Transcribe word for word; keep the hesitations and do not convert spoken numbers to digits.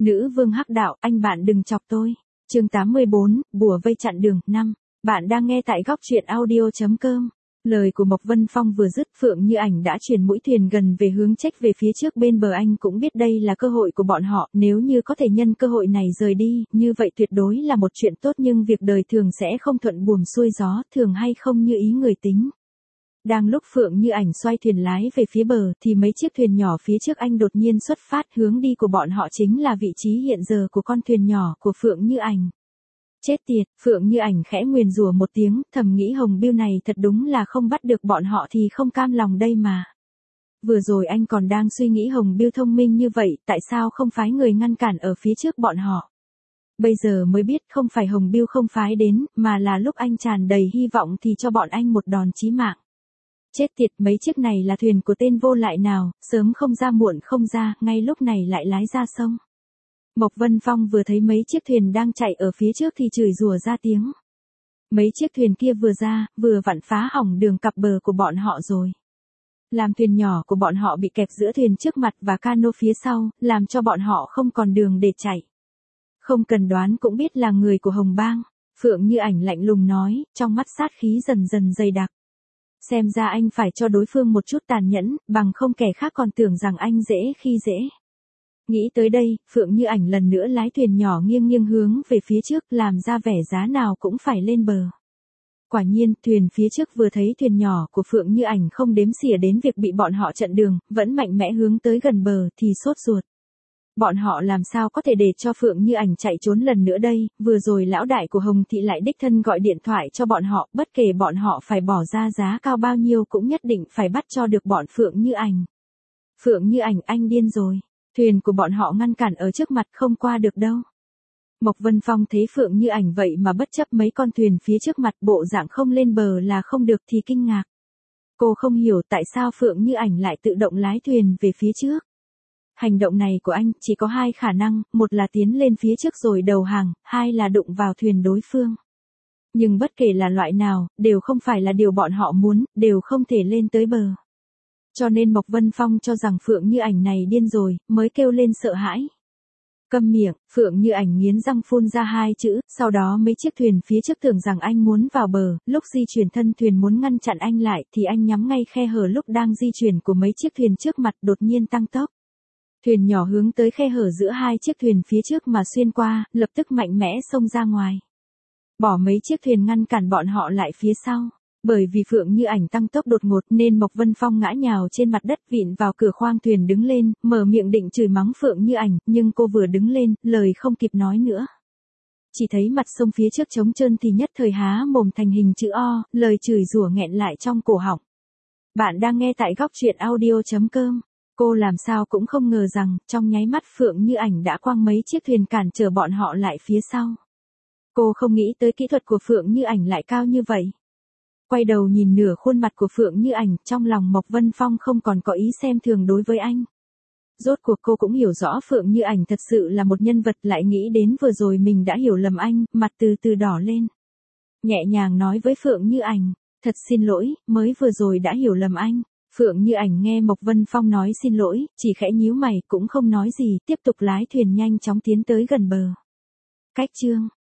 Nữ vương hắc đạo, anh bạn đừng chọc tôi. Chương tám mươi bốn, bùa vây chặn đường, năm. Bạn đang nghe tại góc truyện audio chấm com. Lời của Mộc Vân Phong vừa dứt, Phượng Như Ảnh đã chuyển mũi thuyền gần về hướng trách về phía trước bên bờ. Anh cũng biết đây là cơ hội của bọn họ, nếu như có thể nhân cơ hội này rời đi, như vậy tuyệt đối là một chuyện tốt, nhưng việc đời thường sẽ không thuận buồm xuôi gió, thường hay không như ý người tính. Đang lúc Phượng Như Ảnh xoay thuyền lái về phía bờ, thì mấy chiếc thuyền nhỏ phía trước anh đột nhiên xuất phát, hướng đi của bọn họ chính là vị trí hiện giờ của con thuyền nhỏ của Phượng Như Ảnh. Chết tiệt, Phượng Như Ảnh khẽ nguyền rủa một tiếng, thầm nghĩ Hồng Bưu này thật đúng là không bắt được bọn họ thì không cam lòng đây mà. Vừa rồi anh còn đang suy nghĩ Hồng Bưu thông minh như vậy, tại sao không phái người ngăn cản ở phía trước bọn họ. Bây giờ mới biết không phải Hồng Bưu không phái đến, mà là lúc anh tràn đầy hy vọng thì cho bọn anh một đòn chí mạng. Chết tiệt, mấy chiếc này là thuyền của tên vô lại nào, sớm không ra muộn không ra, ngay lúc này lại lái ra sông. Mộc Vân Phong vừa thấy mấy chiếc thuyền đang chạy ở phía trước thì chửi rủa ra tiếng. Mấy chiếc thuyền kia vừa ra, vừa vặn phá hỏng đường cặp bờ của bọn họ rồi. Làm thuyền nhỏ của bọn họ bị kẹp giữa thuyền trước mặt và cano phía sau, làm cho bọn họ không còn đường để chạy. Không cần đoán cũng biết là người của Hồng Bang. Phượng Như Ảnh lạnh lùng nói, trong mắt sát khí dần dần dày đặc. Xem ra anh phải cho đối phương một chút tàn nhẫn, bằng không kẻ khác còn tưởng rằng anh dễ khi dễ. Nghĩ tới đây, Phượng Như Ảnh lần nữa lái thuyền nhỏ nghiêng nghiêng hướng về phía trước, làm ra vẻ giá nào cũng phải lên bờ. Quả nhiên, thuyền phía trước vừa thấy thuyền nhỏ của Phượng Như Ảnh không đếm xỉa đến việc bị bọn họ chặn đường, vẫn mạnh mẽ hướng tới gần bờ thì sốt ruột. Bọn họ làm sao có thể để cho Phượng Như Ảnh chạy trốn lần nữa đây, vừa rồi lão đại của Hồng Thị lại đích thân gọi điện thoại cho bọn họ, bất kể bọn họ phải bỏ ra giá cao bao nhiêu cũng nhất định phải bắt cho được bọn Phượng Như Ảnh. Phượng Như Ảnh, anh điên rồi, thuyền của bọn họ ngăn cản ở trước mặt không qua được đâu. Mộc Vân Phong thấy Phượng Như Ảnh vậy mà bất chấp mấy con thuyền phía trước mặt, bộ dạng không lên bờ là không được thì kinh ngạc. Cô không hiểu tại sao Phượng Như Ảnh lại tự động lái thuyền về phía trước. Hành động này của anh chỉ có hai khả năng, một là tiến lên phía trước rồi đầu hàng, hai là đụng vào thuyền đối phương. Nhưng bất kể là loại nào, đều không phải là điều bọn họ muốn, đều không thể lên tới bờ. Cho nên Mộc Vân Phong cho rằng Phượng Như Ảnh này điên rồi, mới kêu lên sợ hãi. Câm miệng, Phượng Như Ảnh nghiến răng phun ra hai chữ, sau đó mấy chiếc thuyền phía trước tưởng rằng anh muốn vào bờ, lúc di chuyển thân thuyền muốn ngăn chặn anh lại thì anh nhắm ngay khe hở lúc đang di chuyển của mấy chiếc thuyền trước mặt, đột nhiên tăng tốc. Thuyền nhỏ hướng tới khe hở giữa hai chiếc thuyền phía trước mà xuyên qua, lập tức mạnh mẽ xông ra ngoài. Bỏ mấy chiếc thuyền ngăn cản bọn họ lại phía sau. Bởi vì Phượng Như Ảnh tăng tốc đột ngột nên Mộc Vân Phong ngã nhào trên mặt đất vịn vào cửa khoang thuyền đứng lên, mở miệng định chửi mắng Phượng Như Ảnh, nhưng cô vừa đứng lên, lời không kịp nói nữa. Chỉ thấy mặt sông phía trước trống trơn thì nhất thời há mồm thành hình chữ O, lời chửi rủa nghẹn lại trong cổ họng. Bạn đang nghe tại góc truyện audio chấm com. Cô làm sao cũng không ngờ rằng, trong nháy mắt Phượng Như Ảnh đã quăng mấy chiếc thuyền cản trở bọn họ lại phía sau. Cô không nghĩ tới kỹ thuật của Phượng Như Ảnh lại cao như vậy. Quay đầu nhìn nửa khuôn mặt của Phượng Như Ảnh, trong lòng Mộc Vân Phong không còn có ý xem thường đối với anh. Rốt cuộc cô cũng hiểu rõ Phượng Như Ảnh thật sự là một nhân vật, lại nghĩ đến vừa rồi mình đã hiểu lầm anh, mặt từ từ đỏ lên. Nhẹ nhàng nói với Phượng Như Ảnh, thật xin lỗi, mới vừa rồi đã hiểu lầm anh. Phượng Như Ảnh nghe Mộc Vân Phong nói xin lỗi, chỉ khẽ nhíu mày cũng không nói gì, tiếp tục lái thuyền nhanh chóng tiến tới gần bờ. Cách chương